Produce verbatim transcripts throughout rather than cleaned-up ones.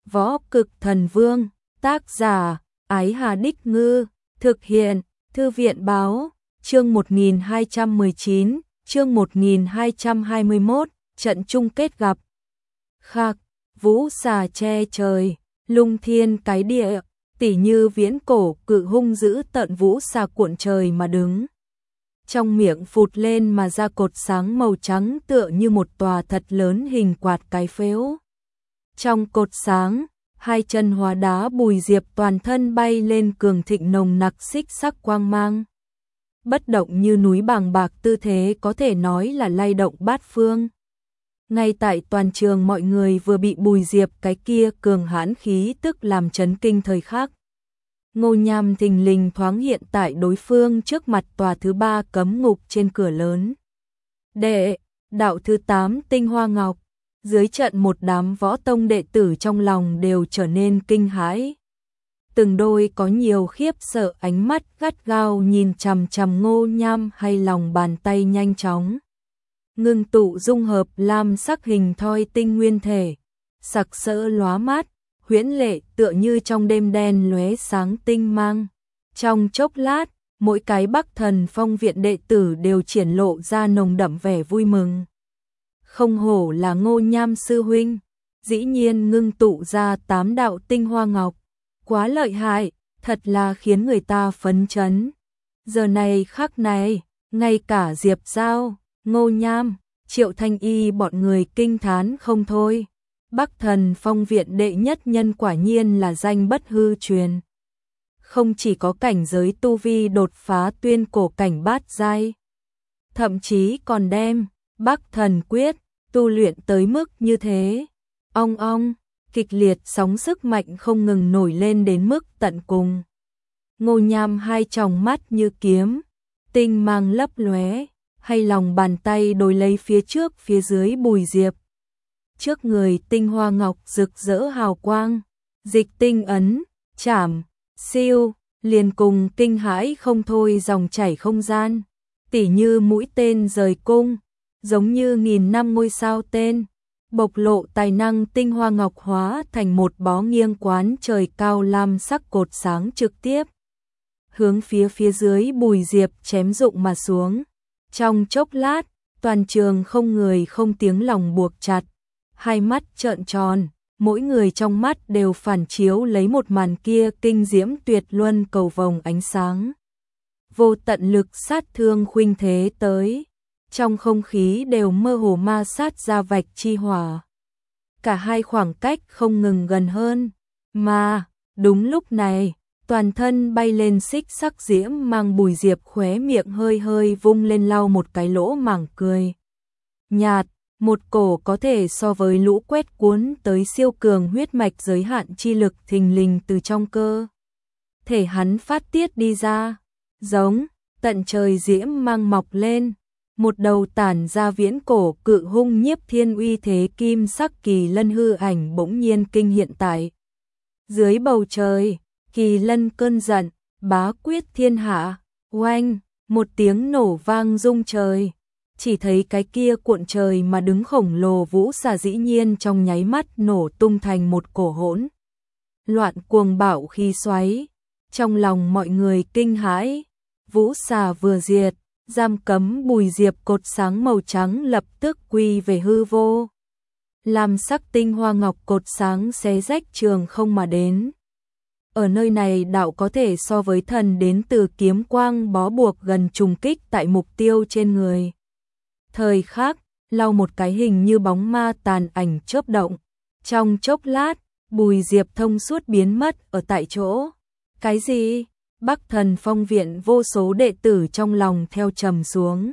Võ Cực Thần Vương, tác giả, Ái Hà Đích Ngư, thực hiện, Thư viện Báo, chương một nghìn hai trăm mười chín, chương một nghìn hai trăm hai mươi mốt, trận chung kết gặp. Khạc, vũ xà che trời, lung thiên cái địa, tỉ như viễn cổ cự hung dữ tận vũ xà cuộn trời mà đứng. Trong miệng phụt lên mà ra cột sáng màu trắng tựa như một tòa thật lớn hình quạt cái phếu. Trong cột sáng, hai chân hóa đá Bùi Diệp toàn thân bay lên cường thịnh nồng nặc xích sắc quang mang. Bất động như núi bàng bạc, tư thế có thể nói là lay động bát phương. Ngay tại toàn trường mọi người vừa bị Bùi Diệp cái kia cường hãn khí tức làm chấn kinh thời khắc. Ngô Nham thình lình thoáng hiện tại đối phương trước mặt tòa thứ ba cấm ngục trên cửa lớn. Đệ, đạo thứ tám Tinh Hoa Ngọc, dưới trận một đám võ tông đệ tử trong lòng đều trở nên kinh hãi. Từng đôi có nhiều khiếp sợ ánh mắt gắt gao nhìn chằm chằm Ngô Nham, hay lòng bàn tay nhanh chóng ngưng tụ dung hợp lam sắc hình thoi tinh nguyên thể, sặc sỡ lóa mát, huyễn lệ tựa như trong đêm đen lóe sáng tinh mang. Trong chốc lát, mỗi cái Bắc Thần Phong viện đệ tử đều triển lộ ra nồng đậm vẻ vui mừng. Không hổ là Ngô Nham sư huynh, dĩ nhiên ngưng tụ ra tám đạo tinh hoa ngọc, quá lợi hại, thật là khiến người ta phấn chấn. Giờ này khắc này, ngay cả Diệp Giao, Ngô Nham, Triệu Thanh Y bọn người kinh thán không thôi. Bắc Thần Phong viện đệ nhất nhân quả nhiên là danh bất hư truyền. Không chỉ có cảnh giới tu vi đột phá tuyên cổ cảnh bát giai, thậm chí còn đem Bắc Thần Quyết tu luyện tới mức như thế. Ong ong, kịch liệt sóng sức mạnh không ngừng nổi lên đến mức tận cùng. Ngô Nham hai tròng mắt như kiếm, tinh mang lấp lóe, hay lòng bàn tay đối lấy phía trước phía dưới Bùi Diệp. Trước người tinh hoa ngọc rực rỡ hào quang, dịch tinh ấn, chảm, siêu, liền cùng kinh hãi không thôi dòng chảy không gian, tỉ như mũi tên rời cung, giống như nghìn năm ngôi sao tên, bộc lộ tài năng. Tinh hoa ngọc hóa thành một bó nghiêng quán trời cao lam sắc cột sáng trực tiếp hướng phía phía dưới Bùi Diệp chém rụng mà xuống. Trong chốc lát, toàn trường không người không tiếng lòng buộc chặt, hai mắt trợn tròn, mỗi người trong mắt đều phản chiếu lấy một màn kia kinh diễm tuyệt luân cầu vồng ánh sáng. Vô tận lực sát thương khuynh thế tới, trong không khí đều mơ hồ ma sát ra vạch chi hỏa. Cả hai khoảng cách không ngừng gần hơn, mà đúng lúc này, toàn thân bay lên xích sắc diễm mang Bùi Diệp khóe miệng hơi hơi vung lên lau một cái lỗ mảng cười nhạt, một cổ có thể so với lũ quét cuốn tới siêu cường huyết mạch giới hạn chi lực thình lình từ trong cơ thể hắn phát tiết đi ra, giống tận trời diễm mang mọc lên, một đầu tản ra viễn cổ cự hung nhiếp thiên uy thế kim sắc kỳ lân hư ảnh bỗng nhiên kinh hiện tại dưới bầu trời. Kỳ lân cơn giận, bá quyết thiên hạ, oanh, một tiếng nổ vang rung trời. Chỉ thấy cái kia cuộn trời mà đứng khổng lồ vũ xà dĩ nhiên trong nháy mắt nổ tung thành một cổ hỗn loạn cuồng bạo khí xoáy. Trong lòng mọi người kinh hãi, vũ xà vừa diệt, giam cấm Bùi Diệp cột sáng màu trắng lập tức quy về hư vô. Làm sắc tinh hoa ngọc cột sáng xé rách trường không mà đến. Ở nơi này đạo có thể so với thần đến từ kiếm quang bó buộc gần trùng kích tại mục tiêu trên người. Thời khắc, lau một cái hình như bóng ma tàn ảnh chớp động. Trong chốc lát, Bùi Diệp thông suốt biến mất ở tại chỗ. Cái gì? Bắc Thần Phong viện vô số đệ tử trong lòng theo trầm xuống.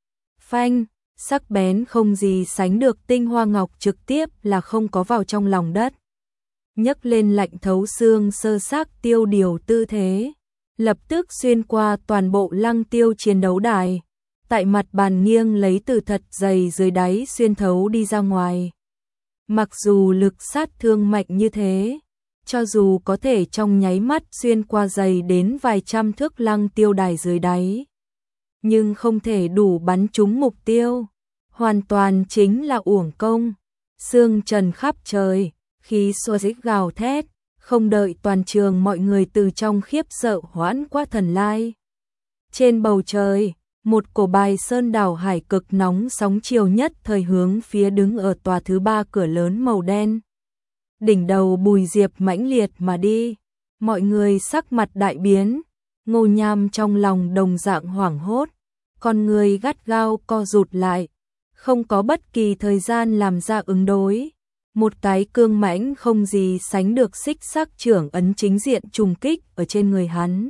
Phanh, sắc bén không gì sánh được tinh hoa ngọc trực tiếp là không có vào trong lòng đất. Nhấc lên lạnh thấu xương sơ xác tiêu điều tư thế, lập tức xuyên qua toàn bộ lăng tiêu chiến đấu đài, tại mặt bàn nghiêng lấy từ thật dày dưới đáy xuyên thấu đi ra ngoài. Mặc dù lực sát thương mạnh như thế, cho dù có thể trong nháy mắt xuyên qua dày đến vài trăm thước lăng tiêu đài dưới đáy, nhưng không thể đủ bắn trúng mục tiêu, hoàn toàn chính là uổng công. Sương trần khắp trời, khí xô xích gào thét, không đợi toàn trường mọi người từ trong khiếp sợ hoãn qua thần lai. Trên bầu trời, một cổ bài sơn đảo hải cực nóng sóng chiều nhất thời hướng phía đứng ở tòa thứ ba cửa lớn màu đen. Đỉnh đầu Bùi Diệp mãnh liệt mà đi, mọi người sắc mặt đại biến, Ngô Nham trong lòng đồng dạng hoảng hốt, con người gắt gao co rụt lại, không có bất kỳ thời gian làm ra ứng đối. Một cái cương mãnh không gì sánh được xích sắc trưởng ấn chính diện trùng kích ở trên người hắn.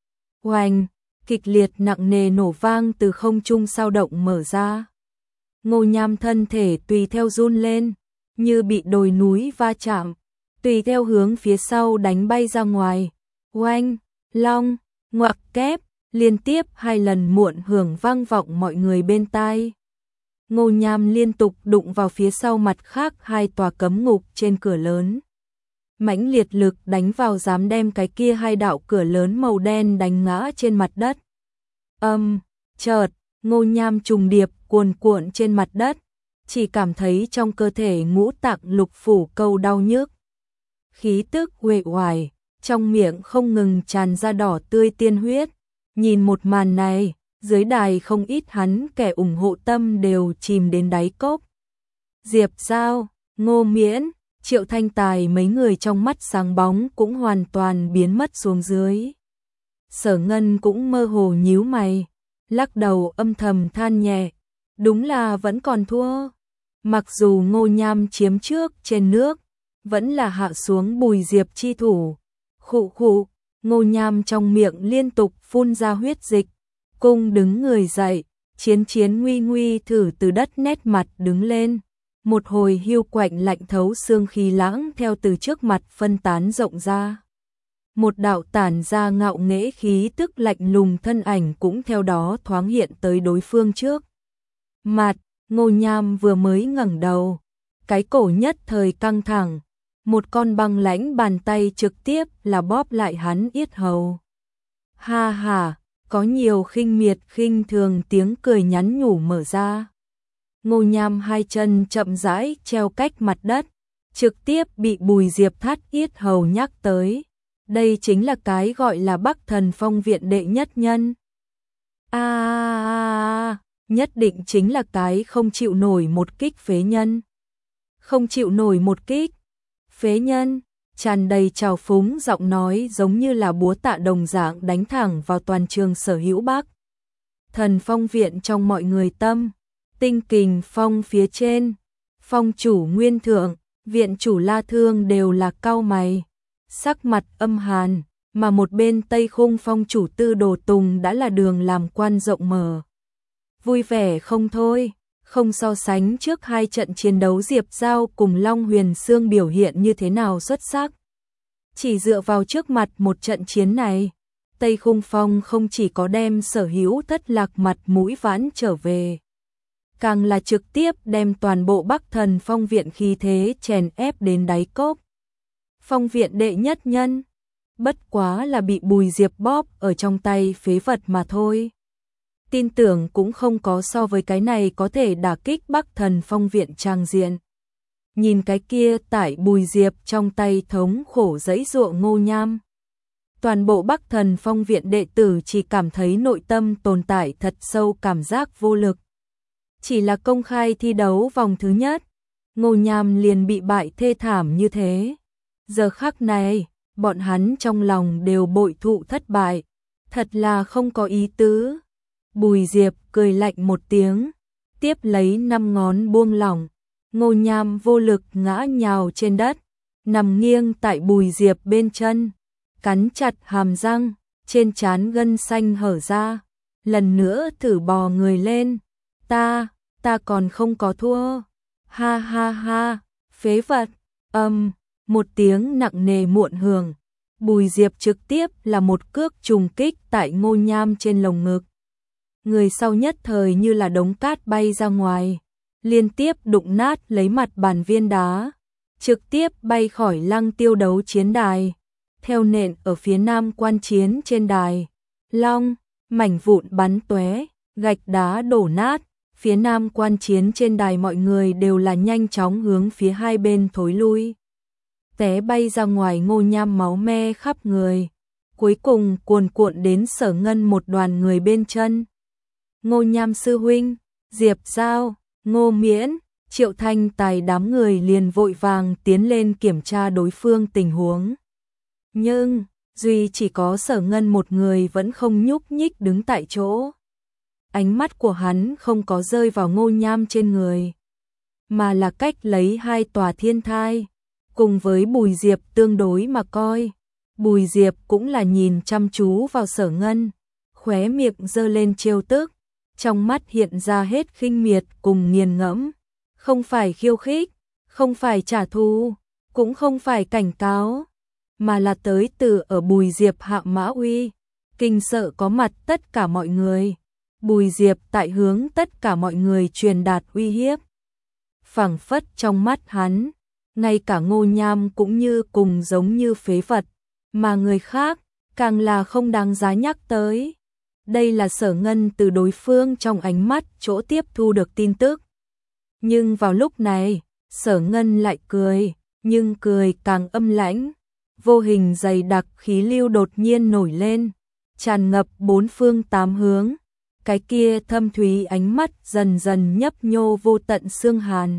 Oanh, kịch liệt nặng nề nổ vang từ không trung sao động mở ra. Ngô Nham thân thể tùy theo run lên, như bị đồi núi va chạm, tùy theo hướng phía sau đánh bay ra ngoài. Oanh, long, ngoặc kép, liên tiếp hai lần muộn hưởng vang vọng mọi người bên tai. Ngô Nham liên tục đụng vào phía sau mặt khác hai tòa cấm ngục trên cửa lớn. Mãnh liệt lực đánh vào dám đem cái kia hai đạo cửa lớn màu đen đánh ngã trên mặt đất. Âm, um, chợt, Ngô Nham trùng điệp cuồn cuộn trên mặt đất, chỉ cảm thấy trong cơ thể ngũ tạng lục phủ câu đau nhức. Khí tức uể oải, trong miệng không ngừng tràn ra đỏ tươi tiên huyết. Nhìn một màn này, dưới đài không ít hắn kẻ ủng hộ tâm đều chìm đến đáy cốc. Diệp Giao, Ngô Miễn, Triệu Thanh Tài mấy người trong mắt sáng bóng cũng hoàn toàn biến mất xuống dưới. Sở Ngân cũng mơ hồ nhíu mày, lắc đầu âm thầm than nhẹ, đúng là vẫn còn thua. Mặc dù Ngô Nham chiếm trước trên nước, vẫn là hạ xuống Bùi Diệp chi thủ. Khụ khụ, Ngô Nham trong miệng liên tục phun ra huyết dịch, cung đứng người dậy, chiến chiến nguy nguy thử từ đất nét mặt đứng lên. Một hồi hiu quạnh lạnh thấu xương khí lãng theo từ trước mặt phân tán rộng ra. Một đạo tản ra ngạo nghễ khí tức lạnh lùng thân ảnh cũng theo đó thoáng hiện tới đối phương trước. Mặt, Ngô Nham vừa mới ngẩng đầu, cái cổ nhất thời căng thẳng, một con băng lãnh bàn tay trực tiếp là bóp lại hắn yết hầu. Ha ha, có nhiều khinh miệt khinh thường tiếng cười nhắn nhủ mở ra. Ngô Nham hai chân chậm rãi treo cách mặt đất, trực tiếp bị Bùi Diệp thắt yết hầu nhắc tới. Đây chính là cái gọi là Bắc Thần Phong viện đệ nhất nhân. A à, à, nhất định chính là cái không chịu nổi một kích phế nhân. Không chịu nổi một kích phế nhân, tràn đầy trào phúng giọng nói giống như là búa tạ đồng dạng đánh thẳng vào toàn trường sở hữu Bắc Thần Phong viện trong mọi người tâm. Tinh Kình Phong phía trên, phong chủ Nguyên Thượng, viện chủ La Thương đều là cau mày, sắc mặt âm hàn, mà một bên Tây Khung phong chủ Tư Đồ Tùng đã là đường làm quan rộng mở. Vui vẻ không thôi, không so sánh trước hai trận chiến đấu Diệp Giao cùng Long Huyền Sương biểu hiện như thế nào xuất sắc. Chỉ dựa vào trước mặt một trận chiến này, Tây Khung Phong không chỉ có đem sở hữu thất lạc mặt mũi vãn trở về, càng là trực tiếp đem toàn bộ Bắc Thần Phong viện khí thế chèn ép đến đáy cốc. Phong viện đệ nhất nhân, bất quá là bị Bùi Diệp bóp ở trong tay phế vật mà thôi. Tin tưởng cũng không có so với cái này có thể đả kích Bắc Thần Phong viện trang diện. Nhìn cái kia tại Bùi Diệp trong tay thống khổ giãy giụa Ngô Nham. Toàn bộ Bắc Thần Phong viện đệ tử chỉ cảm thấy nội tâm tồn tại thật sâu cảm giác vô lực. Chỉ là công khai thi đấu vòng thứ nhất, Ngô Nham liền bị bại thê thảm như thế. Giờ khắc này, bọn hắn trong lòng đều bội thụ thất bại, thật là không có ý tứ. Bùi Diệp cười lạnh một tiếng, tiếp lấy năm ngón buông lỏng, Ngô Nham vô lực ngã nhào trên đất, nằm nghiêng tại Bùi Diệp bên chân, cắn chặt hàm răng, trên trán gân xanh hở ra, lần nữa thử bò người lên. Ta, ta còn không có thua. Ha ha ha, phế vật. Âm, um, một tiếng nặng nề muộn hưởng. Bùi Diệp trực tiếp là một cước trùng kích tại Ngô Nham trên lồng ngực. Người sau nhất thời như là đống cát bay ra ngoài, liên tiếp đụng nát lấy mặt bàn viên đá, trực tiếp bay khỏi Lăng Tiêu đấu chiến đài, theo nện ở phía nam quan chiến trên đài. Long, mảnh vụn bắn tóe, gạch đá đổ nát. Phía nam quan chiến trên đài mọi người đều là nhanh chóng hướng phía hai bên thối lui. té bay ra ngoài, Ngô Nham máu me khắp người, cuối cùng cuồn cuộn đến Sở Ngân một đoàn người bên chân. Ngô Nham sư huynh, Diệp Giao, Ngô Miễn, Triệu Thanh Tài đám người liền vội vàng tiến lên kiểm tra đối phương tình huống. Nhưng, duy chỉ có Sở Ngân một người vẫn không nhúc nhích đứng tại chỗ. Ánh mắt của hắn không có rơi vào Ngô Nham trên người, mà là cách lấy hai tòa thiên thai, cùng với Bùi Diệp tương đối mà coi. Bùi Diệp cũng là nhìn chăm chú vào Sở Ngân, khóe miệng giơ lên trêu tức, trong mắt hiện ra hết khinh miệt cùng nghiền ngẫm, không phải khiêu khích, không phải trả thù, cũng không phải cảnh cáo, mà là tới từ ở Bùi Diệp hạ mã uy, kinh sợ có mặt tất cả mọi người. Bùi Diệp tại hướng tất cả mọi người truyền đạt uy hiếp. Phảng phất trong mắt hắn, ngay cả Ngô Nham cũng như cùng giống như phế vật, mà người khác càng là không đáng giá nhắc tới. Đây là Sở Ngân từ đối phương trong ánh mắt chỗ tiếp thu được tin tức. Nhưng vào lúc này, Sở Ngân lại cười, nhưng cười càng âm lãnh, vô hình dày đặc khí lưu đột nhiên nổi lên, tràn ngập bốn phương tám hướng. Cái kia thâm thúy ánh mắt dần dần nhấp nhô vô tận xương hàn.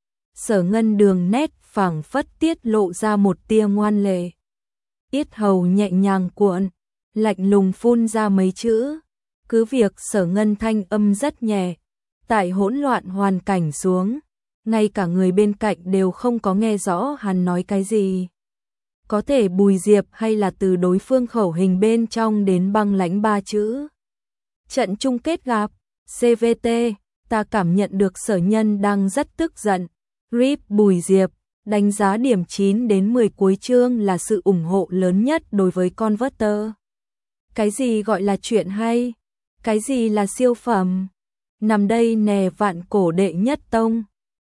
Sở Ngân đường nét phảng phất tiết lộ ra một tia ngoan lệ. Yết hầu nhẹ nhàng cuộn, lạnh lùng phun ra mấy chữ. Cứ việc Sở Ngân thanh âm rất nhẹ, tại hỗn loạn hoàn cảnh xuống, ngay cả người bên cạnh đều không có nghe rõ hắn nói cái gì. Có thể Bùi Diệp hay là từ đối phương khẩu hình bên trong đến băng lãnh ba chữ. Trận chung kết gặp, xê vê tê, ta cảm nhận được Sở Nhân đang rất tức giận. rip Bùi Diệp, đánh giá điểm chín đến mười cuối chương là sự ủng hộ lớn nhất đối với Converter. Cái gì gọi là chuyện hay? Cái gì là siêu phẩm? Nằm đây nè vạn cổ đệ nhất tông.